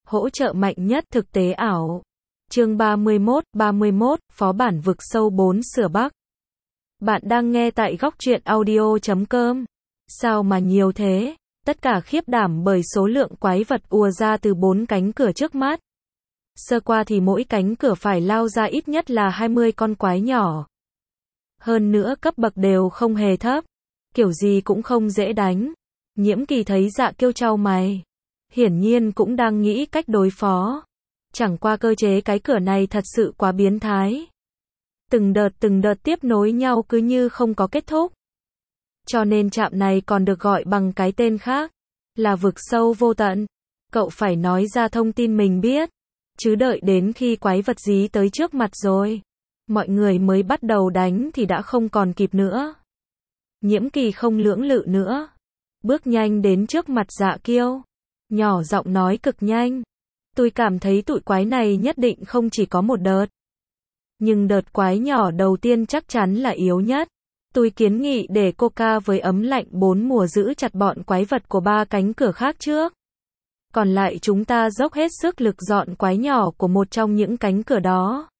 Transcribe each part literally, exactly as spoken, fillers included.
Hỗ trợ mạnh nhất thực tế ảo. Chương ba mươi mốt, ba mươi mốt, Phó bản vực sâu bốn sửa Bắc. Bạn đang nghe tại góc truyện audio chấm com. Sao mà nhiều thế? Tất cả khiếp đảm bởi số lượng quái vật ùa ra từ bốn cánh cửa trước mắt. Sơ qua thì mỗi cánh cửa phải lao ra ít nhất là hai mươi con quái nhỏ. Hơn nữa cấp bậc đều không hề thấp. Kiểu gì cũng không dễ đánh. Nhiễm Kỳ thấy Dạ Kiêu chau mày. Hiển nhiên cũng đang nghĩ cách đối phó. Chẳng qua cơ chế cái cửa này thật sự quá biến thái. Từng đợt từng đợt tiếp nối nhau cứ như không có kết thúc. Cho nên trạm này còn được gọi bằng cái tên khác. Là vực sâu vô tận. Cậu phải nói ra thông tin mình biết. Chứ đợi đến khi quái vật dí tới trước mặt rồi. Mọi người mới bắt đầu đánh thì đã không còn kịp nữa. Nhiễm Kỳ không lưỡng lự nữa. Bước nhanh đến trước mặt Dạ Kiêu. Nhỏ giọng nói cực nhanh. Tôi cảm thấy tụi quái này nhất định không chỉ có một đợt. Nhưng đợt quái nhỏ đầu tiên chắc chắn là yếu nhất. Tôi kiến nghị để Coca với ấm lạnh bốn mùa giữ chặt bọn quái vật của ba cánh cửa khác trước. Còn lại chúng ta dốc hết sức lực dọn quái nhỏ của một trong những cánh cửa đó.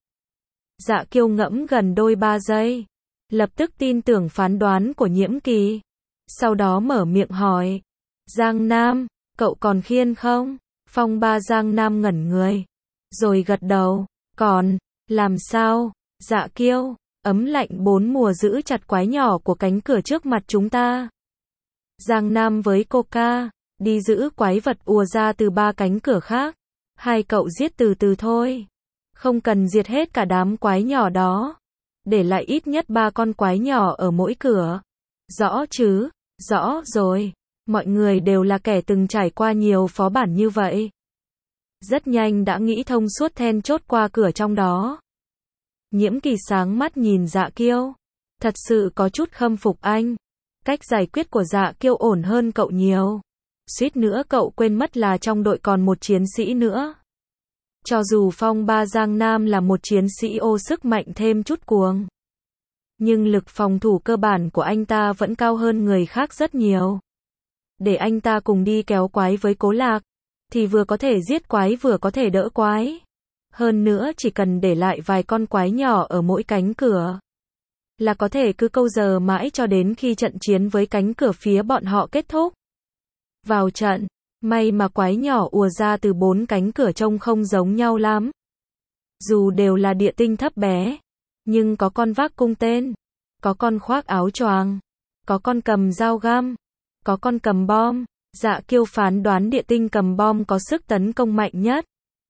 Dạ Kiêu ngẫm gần đôi ba giây. Lập tức tin tưởng phán đoán của Nhiễm Kỳ. Sau đó mở miệng hỏi. Giang Nam, cậu còn khiên không? Phong Ba Giang Nam ngẩn người. Rồi gật đầu. Còn, làm sao? Dạ Kiêu, ấm lạnh bốn mùa giữ chặt quái nhỏ của cánh cửa trước mặt chúng ta. Giang Nam với Coca, đi giữ quái vật ùa ra từ ba cánh cửa khác. Hai cậu giết từ từ thôi. Không cần diệt hết cả đám quái nhỏ đó. Để lại ít nhất ba con quái nhỏ ở mỗi cửa. Rõ chứ? Rõ rồi. Mọi người đều là kẻ từng trải qua nhiều phó bản như vậy. Rất nhanh đã nghĩ thông suốt then chốt qua cửa trong đó. Nhiễm Kỳ sáng mắt nhìn Dạ Kiêu. Thật sự có chút khâm phục anh. Cách giải quyết của Dạ Kiêu ổn hơn cậu nhiều. Suýt nữa cậu quên mất là trong đội còn một chiến sĩ nữa. Cho dù Phong Ba Giang Nam là một chiến sĩ ô sức mạnh thêm chút cuồng. Nhưng lực phòng thủ cơ bản của anh ta vẫn cao hơn người khác rất nhiều. Để anh ta cùng đi kéo quái với Cố Lạc. Thì vừa có thể giết quái vừa có thể đỡ quái. Hơn nữa chỉ cần để lại vài con quái nhỏ ở mỗi cánh cửa. Là có thể cứ câu giờ mãi cho đến khi trận chiến với cánh cửa phía bọn họ kết thúc. Vào trận. May mà quái nhỏ ùa ra từ bốn cánh cửa trông không giống nhau lắm. Dù đều là địa tinh thấp bé. Nhưng có con vác cung tên. Có con khoác áo choàng. Có con cầm dao găm. Có con cầm bom. Dạ Kiêu phán đoán địa tinh cầm bom có sức tấn công mạnh nhất.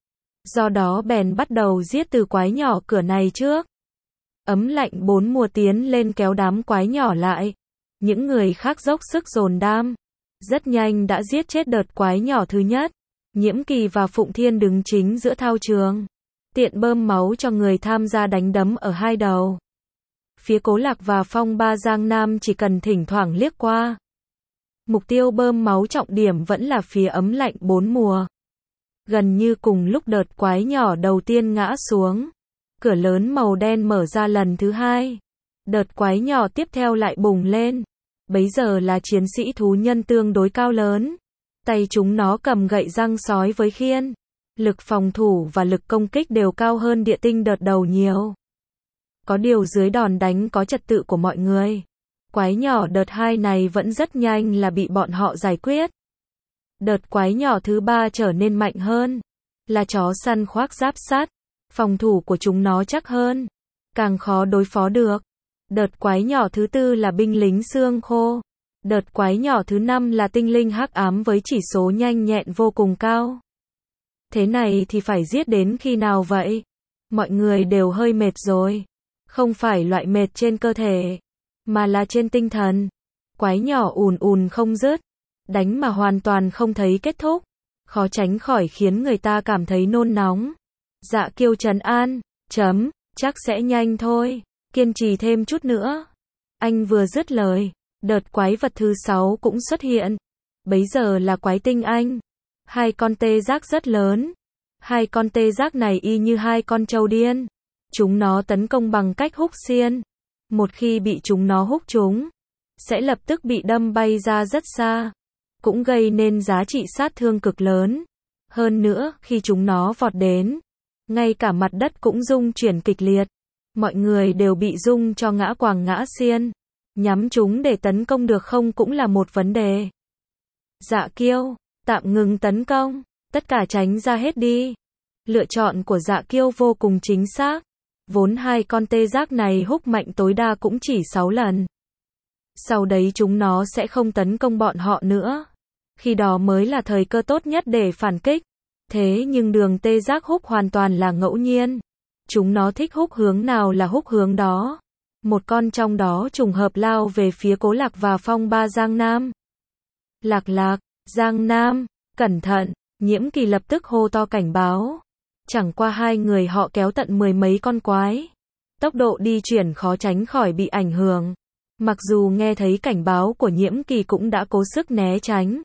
Do đó bèn bắt đầu giết từ quái nhỏ cửa này trước. Ấm lạnh bốn mùa tiến lên kéo đám quái nhỏ lại. Những người khác dốc sức dồn đam. Rất nhanh đã giết chết đợt quái nhỏ thứ nhất. Nhiễm Kỳ và Phụng Thiên đứng chính giữa thao trường. Tiện bơm máu cho người tham gia đánh đấm ở hai đầu. Phía Cố Lạc và Phong Ba Giang Nam chỉ cần thỉnh thoảng liếc qua. Mục tiêu bơm máu trọng điểm vẫn là phía ấm lạnh bốn mùa. Gần như cùng lúc đợt quái nhỏ đầu tiên ngã xuống. Cửa lớn màu đen mở ra lần thứ hai. Đợt quái nhỏ tiếp theo lại bùng lên. Bấy giờ là chiến sĩ thú nhân tương đối cao lớn. Tay chúng nó cầm gậy răng sói với khiên. Lực phòng thủ và lực công kích đều cao hơn địa tinh đợt đầu nhiều. Có điều dưới đòn đánh có trật tự của mọi người. Quái nhỏ đợt hai này vẫn rất nhanh là bị bọn họ giải quyết. Đợt quái nhỏ thứ ba trở nên mạnh hơn. Là chó săn khoác giáp sắt. Phòng thủ của chúng nó chắc hơn. Càng khó đối phó được. Đợt quái nhỏ thứ tư là binh lính xương khô. Đợt quái nhỏ thứ năm là tinh linh hắc ám với chỉ số nhanh nhẹn vô cùng cao. Thế này thì phải giết đến khi nào vậy? Mọi người đều hơi mệt rồi. Không phải loại mệt trên cơ thể. Mà là trên tinh thần. Quái nhỏ ùn ùn không dứt. Đánh mà hoàn toàn không thấy kết thúc. Khó tránh khỏi khiến người ta cảm thấy nôn nóng. Dạ Kiêu trấn an. Chấm, chắc sẽ nhanh thôi. Kiên trì thêm chút nữa. Anh vừa dứt lời. Đợt quái vật thứ sáu cũng xuất hiện. Bấy giờ là quái tinh anh. Hai con tê giác rất lớn. Hai con tê giác này y như hai con trâu điên. Chúng nó tấn công bằng cách húc xiên. Một khi bị chúng nó húc chúng, sẽ lập tức bị đâm bay ra rất xa. Cũng gây nên giá trị sát thương cực lớn. Hơn nữa, khi chúng nó vọt đến, ngay cả mặt đất cũng rung chuyển kịch liệt. Mọi người đều bị rung cho ngã quàng ngã xiên. Nhắm chúng để tấn công được không cũng là một vấn đề. Dạ Kiêu, tạm ngừng tấn công, tất cả tránh ra hết đi. Lựa chọn của Dạ Kiêu vô cùng chính xác. Vốn hai con tê giác này húc mạnh tối đa cũng chỉ sáu lần. Sau đấy chúng nó sẽ không tấn công bọn họ nữa. Khi đó mới là thời cơ tốt nhất để phản kích. Thế nhưng đường tê giác húc hoàn toàn là ngẫu nhiên. Chúng nó thích húc hướng nào là húc hướng đó. Một con trong đó trùng hợp lao về phía Cố Lạc và Phong Ba Giang Nam. Lạc Lạc, Giang Nam, cẩn thận, Nhiễm Kỳ lập tức hô to cảnh báo. Chẳng qua hai người họ kéo tận mười mấy con quái. Tốc độ đi chuyển khó tránh khỏi bị ảnh hưởng. Mặc dù nghe thấy cảnh báo của Nhiễm Kỳ cũng đã cố sức né tránh.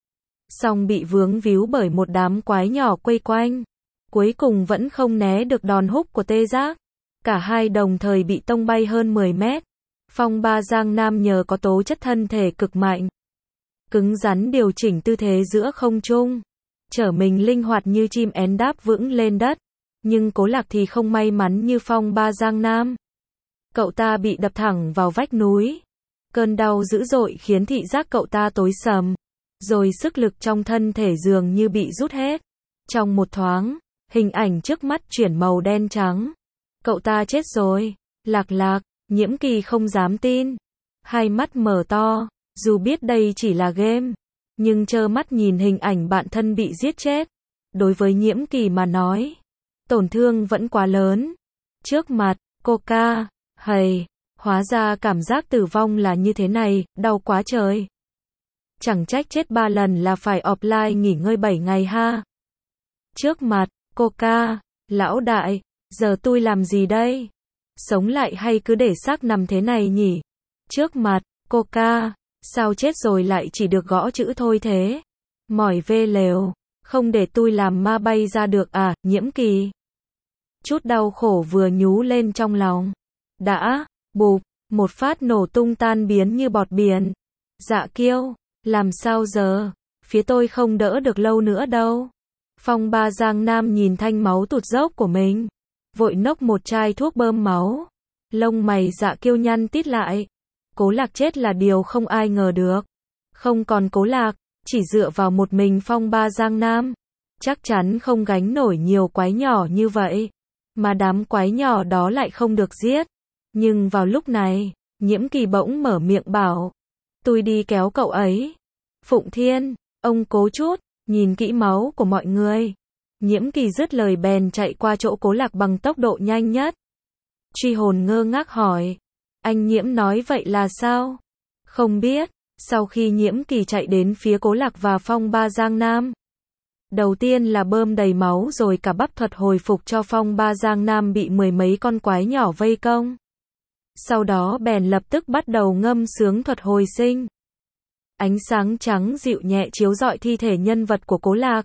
Song bị vướng víu bởi một đám quái nhỏ quây quanh. Cuối cùng vẫn không né được đòn húc của tê giác. Cả hai đồng thời bị tông bay hơn mười mét. Phong Ba Giang Nam nhờ có tố chất thân thể cực mạnh. Cứng rắn điều chỉnh tư thế giữa không trung. Trở mình linh hoạt như chim én đáp vững lên đất. Nhưng Cố Lạc thì không may mắn như Phong Ba Giang Nam. Cậu ta bị đập thẳng vào vách núi. Cơn đau dữ dội khiến thị giác cậu ta tối sầm. Rồi sức lực trong thân thể dường như bị rút hết. Trong một thoáng, hình ảnh trước mắt chuyển màu đen trắng. Cậu ta chết rồi. Lạc Lạc, Nhiễm Kỳ không dám tin. Hai mắt mở to, dù biết đây chỉ là game. Nhưng trơ mắt nhìn hình ảnh bạn thân bị giết chết. Đối với Nhiễm Kỳ mà nói, tổn thương vẫn quá lớn. Trước mặt, Coca, hầy, hóa ra cảm giác tử vong là như thế này, đau quá trời. Chẳng trách chết ba lần là phải offline nghỉ ngơi bảy ngày ha. Trước mặt, Coca, lão đại, giờ tôi làm gì đây? Sống lại hay cứ để xác nằm thế này nhỉ? Trước mặt, Coca, sao chết rồi lại chỉ được gõ chữ thôi thế? Mỏi vê lều, không để tôi làm ma bay ra được à, Nhiễm Kỳ. Chút đau khổ vừa nhú lên trong lòng. Đã, bụp, một phát nổ tung tan biến như bọt biển. Dạ Kiêu, làm sao giờ? Phía tôi không đỡ được lâu nữa đâu. Phong Ba Giang Nam nhìn thanh máu tụt dốc của mình. Vội nốc một chai thuốc bơm máu. Lông mày Dạ Kiêu nhăn tít lại. Cố Lạc chết là điều không ai ngờ được. Không còn Cố Lạc, chỉ dựa vào một mình Phong Ba Giang Nam. Chắc chắn không gánh nổi nhiều quái nhỏ như vậy. Mà đám quái nhỏ đó lại không được giết. Nhưng vào lúc này, Nhiễm Kỳ bỗng mở miệng bảo. Tôi đi kéo cậu ấy. Phụng Thiên, ông cố chút, nhìn kỹ máu của mọi người. Nhiễm Kỳ dứt lời bèn chạy qua chỗ Cố Lạc bằng tốc độ nhanh nhất. Truy hồn ngơ ngác hỏi. Anh Nhiễm nói vậy là sao? Không biết. Sau khi Nhiễm Kỳ chạy đến phía Cố Lạc và Phong Ba Giang Nam. Đầu tiên là bơm đầy máu rồi cả bắp thuật hồi phục cho Phong Ba Giang Nam bị mười mấy con quái nhỏ vây công. Sau đó bèn lập tức bắt đầu ngâm sướng thuật hồi sinh. Ánh sáng trắng dịu nhẹ chiếu rọi thi thể nhân vật của Cố Lạc.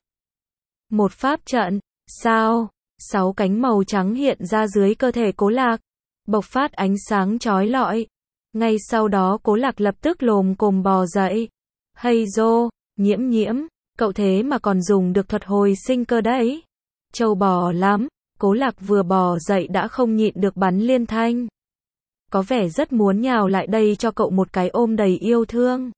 Một pháp trận, sao, sáu cánh màu trắng hiện ra dưới cơ thể Cố Lạc, bộc phát ánh sáng chói lọi. Ngay sau đó Cố Lạc lập tức lồm cồm bò dậy. Hay dô, Nhiễm Nhiễm, cậu thế mà còn dùng được thuật hồi sinh cơ đấy. Trâu bò lắm, Cố Lạc vừa bò dậy đã không nhịn được bắn liên thanh. Có vẻ rất muốn nhào lại đây cho cậu một cái ôm đầy yêu thương.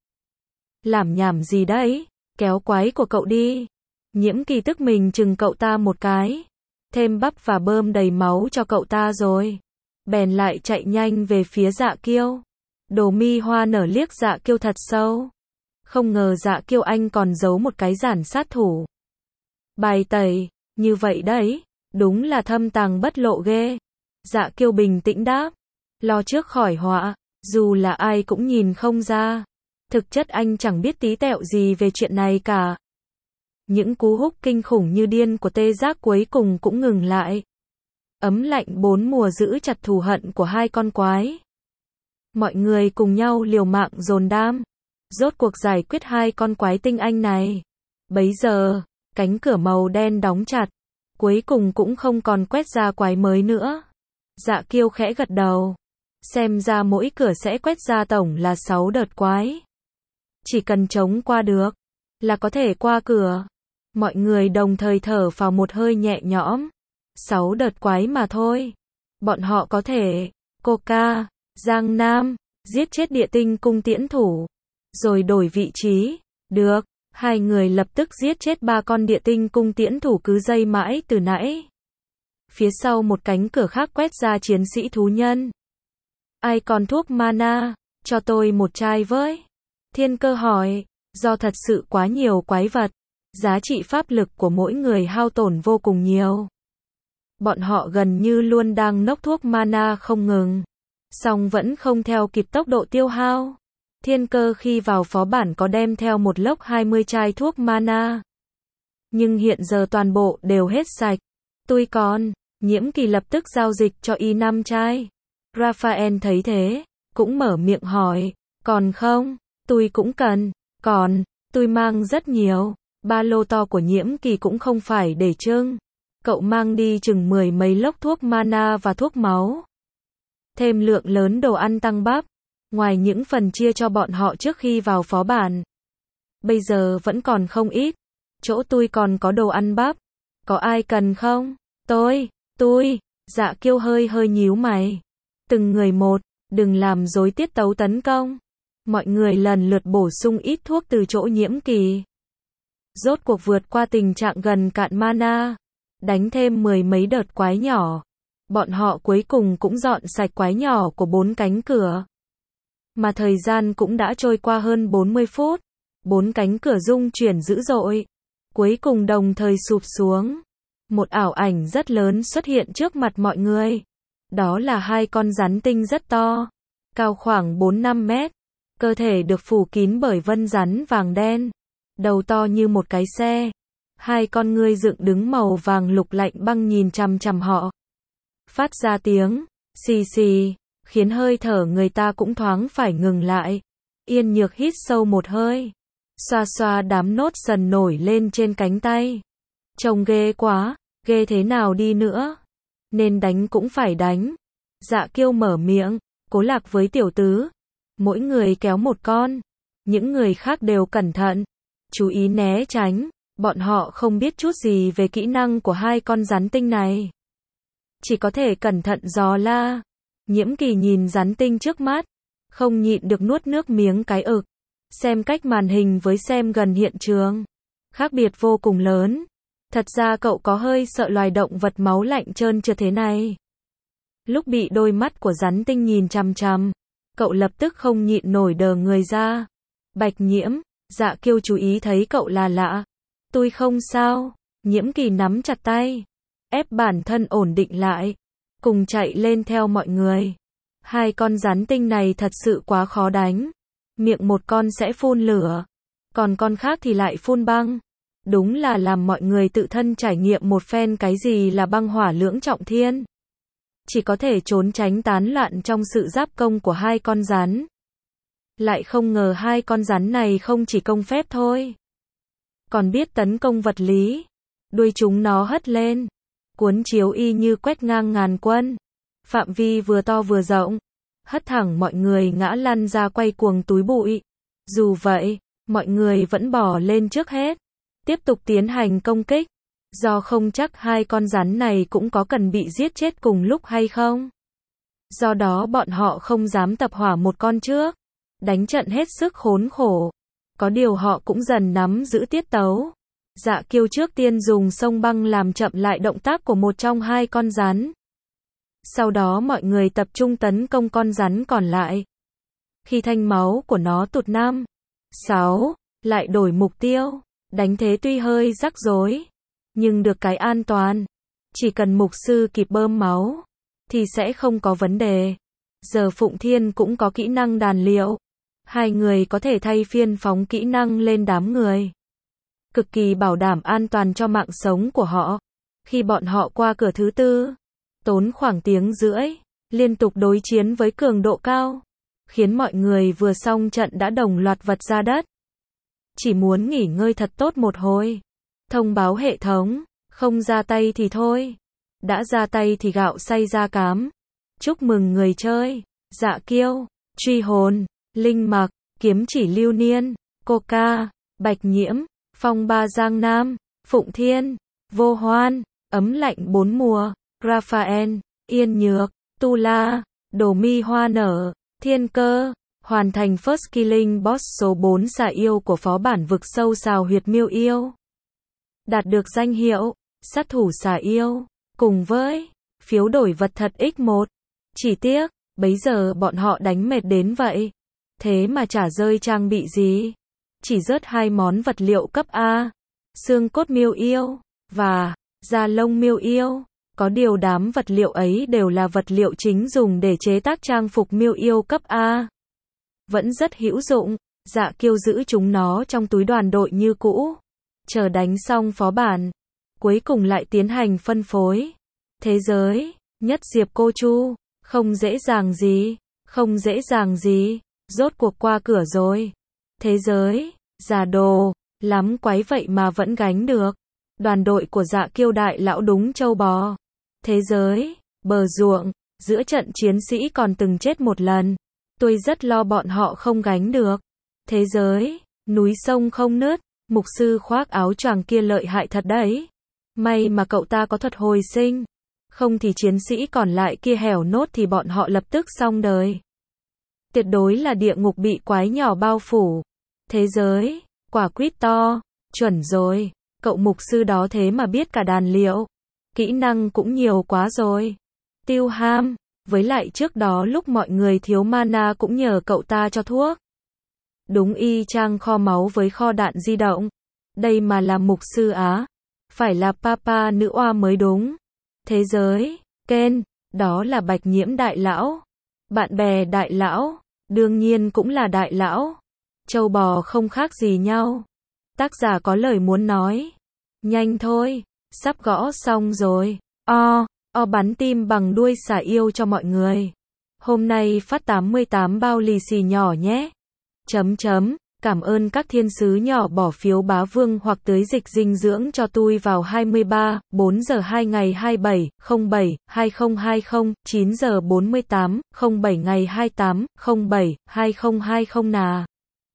Làm nhảm gì đấy, kéo quái của cậu đi. Nhiễm Kỳ tức mình chừng cậu ta một cái. Thêm bắp và bơm đầy máu cho cậu ta rồi. Bèn lại chạy nhanh về phía Dạ Kiêu. Đồ mi hoa nở liếc Dạ Kiêu thật sâu. Không ngờ Dạ Kiêu anh còn giấu một cái giản sát thủ. Bài tẩy, như vậy đấy, đúng là thâm tàng bất lộ ghê. Dạ Kiêu bình tĩnh đáp. Lo trước khỏi họa, dù là ai cũng nhìn không ra. Thực chất anh chẳng biết tí tẹo gì về chuyện này cả. Những cú húc kinh khủng như điên của tê giác cuối cùng cũng ngừng lại. Ấm lạnh bốn mùa giữ chặt thù hận của hai con quái. Mọi người cùng nhau liều mạng dồn đam. Rốt cuộc giải quyết hai con quái tinh anh này. Bấy giờ, cánh cửa màu đen đóng chặt. Cuối cùng cũng không còn quét ra quái mới nữa. Dạ Kiêu khẽ gật đầu. Xem ra mỗi cửa sẽ quét ra tổng là sáu đợt quái. Chỉ cần chống qua được, là có thể qua cửa. Mọi người đồng thời thở vào một hơi nhẹ nhõm. Sáu đợt quái mà thôi. Bọn họ có thể, Coca, Giang Nam, giết chết địa tinh cung tiễn thủ. Rồi đổi vị trí. Được, hai người lập tức giết chết ba con địa tinh cung tiễn thủ cứ dây mãi từ nãy. Phía sau một cánh cửa khác quét ra chiến sĩ thú nhân. Ai còn thuốc mana, cho tôi một chai với. Thiên Cơ hỏi, do thật sự quá nhiều quái vật, giá trị pháp lực của mỗi người hao tổn vô cùng nhiều. Bọn họ gần như luôn đang nốc thuốc mana không ngừng, song vẫn không theo kịp tốc độ tiêu hao. Thiên Cơ khi vào phó bản có đem theo một lốc hai mươi chai thuốc mana. Nhưng hiện giờ toàn bộ đều hết sạch. Tôi còn, Nhiễm Kỳ lập tức giao dịch cho y năm chai. Raphael thấy thế, cũng mở miệng hỏi, còn không? Tôi cũng cần, còn, tôi mang rất nhiều. Ba lô to của Nhiễm Kỳ cũng không phải để trưng. Cậu mang đi chừng mười mấy lốc thuốc mana và thuốc máu. Thêm lượng lớn đồ ăn tăng bắp. Ngoài những phần chia cho bọn họ trước khi vào phó bản. Bây giờ vẫn còn không ít. Chỗ tôi còn có đồ ăn bắp. Có ai cần không? Tôi, tôi. Dạ Kiêu hơi hơi nhíu mày. Từng người một, đừng làm rối tiết tấu tấn công. Mọi người lần lượt bổ sung ít thuốc từ chỗ Nhiễm Kỳ. Rốt cuộc vượt qua tình trạng gần cạn mana. Đánh thêm mười mấy đợt quái nhỏ. Bọn họ cuối cùng cũng dọn sạch quái nhỏ của bốn cánh cửa. Mà thời gian cũng đã trôi qua hơn bốn mươi phút. Bốn cánh cửa rung chuyển dữ dội. Cuối cùng đồng thời sụp xuống. Một ảo ảnh rất lớn xuất hiện trước mặt mọi người. Đó là hai con rắn tinh rất to. Cao khoảng bốn năm mét. Cơ thể được phủ kín bởi vân rắn vàng đen. Đầu to như một cái xe. Hai con ngươi dựng đứng màu vàng lục lạnh băng nhìn chằm chằm họ. Phát ra tiếng xì xì, khiến hơi thở người ta cũng thoáng phải ngừng lại. Yên Nhược hít sâu một hơi, xoa xoa đám nốt sần nổi lên trên cánh tay. Trông ghê quá, ghê thế nào đi nữa, nên đánh cũng phải đánh. Dạ Kiêu mở miệng, Cố Lạc với Tiểu Tứ, mỗi người kéo một con. Những người khác đều cẩn thận, chú ý né tránh. Bọn họ không biết chút gì về kỹ năng của hai con rắn tinh này. Chỉ có thể cẩn thận dò la. Nhiễm Kỳ nhìn rắn tinh trước mắt, không nhịn được nuốt nước miếng cái ực. Xem cách màn hình với xem gần hiện trường, khác biệt vô cùng lớn. Thật ra cậu có hơi sợ loài động vật máu lạnh trơn trượt thế này. Lúc bị đôi mắt của rắn tinh nhìn chằm chằm, cậu lập tức không nhịn nổi đờ người ra. Bạch Nhiễm, Dạ Kiêu chú ý thấy cậu là lạ. Tôi không sao. Nhiễm Kỳ nắm chặt tay, ép bản thân ổn định lại, cùng chạy lên theo mọi người. Hai con rắn tinh này thật sự quá khó đánh. Miệng một con sẽ phun lửa, còn con khác thì lại phun băng. Đúng là làm mọi người tự thân trải nghiệm một phen cái gì là băng hỏa lưỡng trọng thiên. Chỉ có thể trốn tránh tán loạn trong sự giáp công của hai con rắn. Lại không ngờ hai con rắn này không chỉ công phép thôi, còn biết tấn công vật lý. Đuôi chúng nó hất lên, cuốn chiếu y như quét ngang ngàn quân. Phạm vi vừa to vừa rộng, hất thẳng mọi người ngã lăn ra quay cuồng túi bụi. Dù vậy, mọi người vẫn bỏ lên trước hết, tiếp tục tiến hành công kích. Do không chắc hai con rắn này cũng có cần bị giết chết cùng lúc hay không. Do đó bọn họ không dám tập hỏa một con trước. Đánh trận hết sức khốn khổ. Có điều họ cũng dần nắm giữ tiết tấu. Dạ Kiêu trước tiên dùng sông băng làm chậm lại động tác của một trong hai con rắn. Sau đó mọi người tập trung tấn công con rắn còn lại. Khi thanh máu của nó tụt năm, sáu, lại đổi mục tiêu. Đánh thế tuy hơi rắc rối, nhưng được cái an toàn. Chỉ cần mục sư kịp bơm máu, thì sẽ không có vấn đề. Giờ Phụng Thiên cũng có kỹ năng đàn liệu. Hai người có thể thay phiên phóng kỹ năng lên đám người. Cực kỳ bảo đảm an toàn cho mạng sống của họ. Khi bọn họ qua cửa thứ tư, tốn khoảng tiếng rưỡi, liên tục đối chiến với cường độ cao, khiến mọi người vừa xong trận đã đồng loạt vật ra đất. Chỉ muốn nghỉ ngơi thật tốt một hồi. Thông báo hệ thống, không ra tay thì thôi. Đã ra tay thì gạo xay ra cám. Chúc mừng người chơi. Dạ Kiêu, Truy Hồn, Linh Mặc, Kiếm Chỉ Lưu Niên, Coca, Bạch Nhiễm, Phong Ba Giang Nam, Phụng Thiên, Vô Hoan, Ấm Lạnh Bốn Mùa, Raphael, Yên Nhược, Tu La, Đồ Mi Hoa Nở, Thiên Cơ. Hoàn thành First Killing Boss số bốn xà yêu của phó bản vực sâu xào huyệt miêu yêu. Đạt được danh hiệu sát thủ xà yêu, cùng với phiếu đổi vật thật nhân một. Chỉ tiếc, bấy giờ bọn họ đánh mệt đến vậy. Thế mà chả rơi trang bị gì. Chỉ rớt hai món vật liệu cấp A. Xương cốt miêu yêu, và da lông miêu yêu. Có điều đám vật liệu ấy đều là vật liệu chính dùng để chế tác trang phục miêu yêu cấp A. Vẫn rất hữu dụng, Dạ Kiêu giữ chúng nó trong túi đoàn đội như cũ. Chờ đánh xong phó bản. Cuối cùng lại tiến hành phân phối. Thế giới, nhất diệp cô chu, không dễ dàng gì, không dễ dàng gì, rốt cuộc qua cửa rồi. Thế giới, già đồ, lắm quái vậy mà vẫn gánh được. Đoàn đội của Dạ Kiêu đại lão đúng trâu bò. Thế giới, bờ ruộng, giữa trận chiến sĩ còn từng chết một lần. Tôi rất lo bọn họ không gánh được. Thế giới, núi sông không nứt, mục sư khoác áo choàng kia lợi hại thật đấy. May mà cậu ta có thuật hồi sinh. Không thì chiến sĩ còn lại kia hẻo nốt thì bọn họ lập tức xong đời. Tuyệt đối là địa ngục bị quái nhỏ bao phủ. Thế giới, quả quýt to, chuẩn rồi. Cậu mục sư đó thế mà biết cả đàn liệu. Kỹ năng cũng nhiều quá rồi. Tiêu ham, với lại trước đó lúc mọi người thiếu mana cũng nhờ cậu ta cho thuốc. Đúng y chang kho máu với kho đạn di động. Đây mà là mục sư á. Phải là papa nữ oa mới đúng. Thế giới, Ken, đó là Bạch Nhiễm đại lão. Bạn bè đại lão, đương nhiên cũng là đại lão. Châu bò không khác gì nhau. Tác giả có lời muốn nói. Nhanh thôi, sắp gõ xong rồi. O, o bắn tim bằng đuôi xà yêu cho mọi người. Hôm nay phát tám mươi tám bao lì xì nhỏ nhé. Chấm chấm, cảm ơn các thiên sứ nhỏ bỏ phiếu bá vương hoặc tưới dịch dinh dưỡng cho tôi vào hai mươi ba, bốn giờ hai ngày hai mươi bảy, không bảy, hai không hai không, chín giờ bốn mươi tám, không bảy ngày hai mươi tám, không bảy, hai không hai không nà.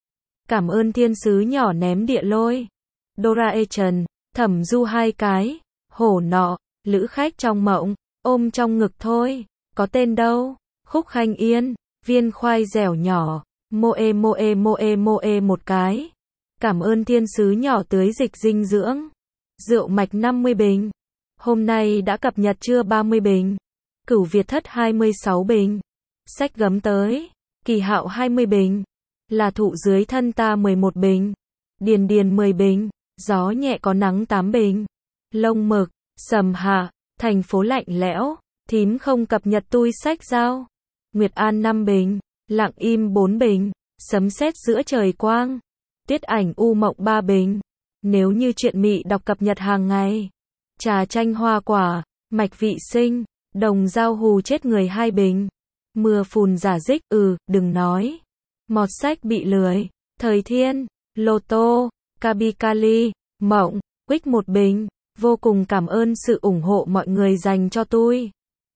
Cảm ơn thiên sứ nhỏ ném địa lôi. Doraemon, Thẩm Du hai cái, hổ nọ, lữ khách trong mộng, ôm trong ngực thôi, có tên đâu, Khúc Khanh Yên, viên khoai dẻo nhỏ, moe moe moe moe một cái. Cảm ơn thiên sứ nhỏ tưới dịch dinh dưỡng. Rượu mạch năm mươi bình. Hôm nay đã cập nhật chưa ba mươi bình. Cửu Việt Thất hai mươi sáu bình. Sách gấm tới. Kỳ Hạo hai mươi bình. Là thụ dưới thân ta mười một bình. Điền Điền mười bình. Gió nhẹ có nắng tám bình. Lông mực, sầm hạ, thành phố lạnh lẽo. Thím không cập nhật tui sách giao. Nguyệt An năm bình. Lặng im bốn bình. Sấm sét giữa trời quang. Tiết ảnh u mộng ba bình. Nếu như chuyện mị đọc cập nhật hàng ngày. Trà chanh hoa quả, mạch vị sinh, đồng dao hù chết người hai bình. Mưa phùn giả dích, ừ, đừng nói. Mọt sách bị lười. Thời thiên, lô tô, Kabikali, mộng, quýt một bình. Vô cùng cảm ơn sự ủng hộ mọi người dành cho tôi.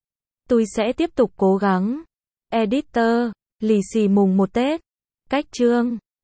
Tôi sẽ tiếp tục cố gắng. Editor, lì xì mùng một Tết. Cách chương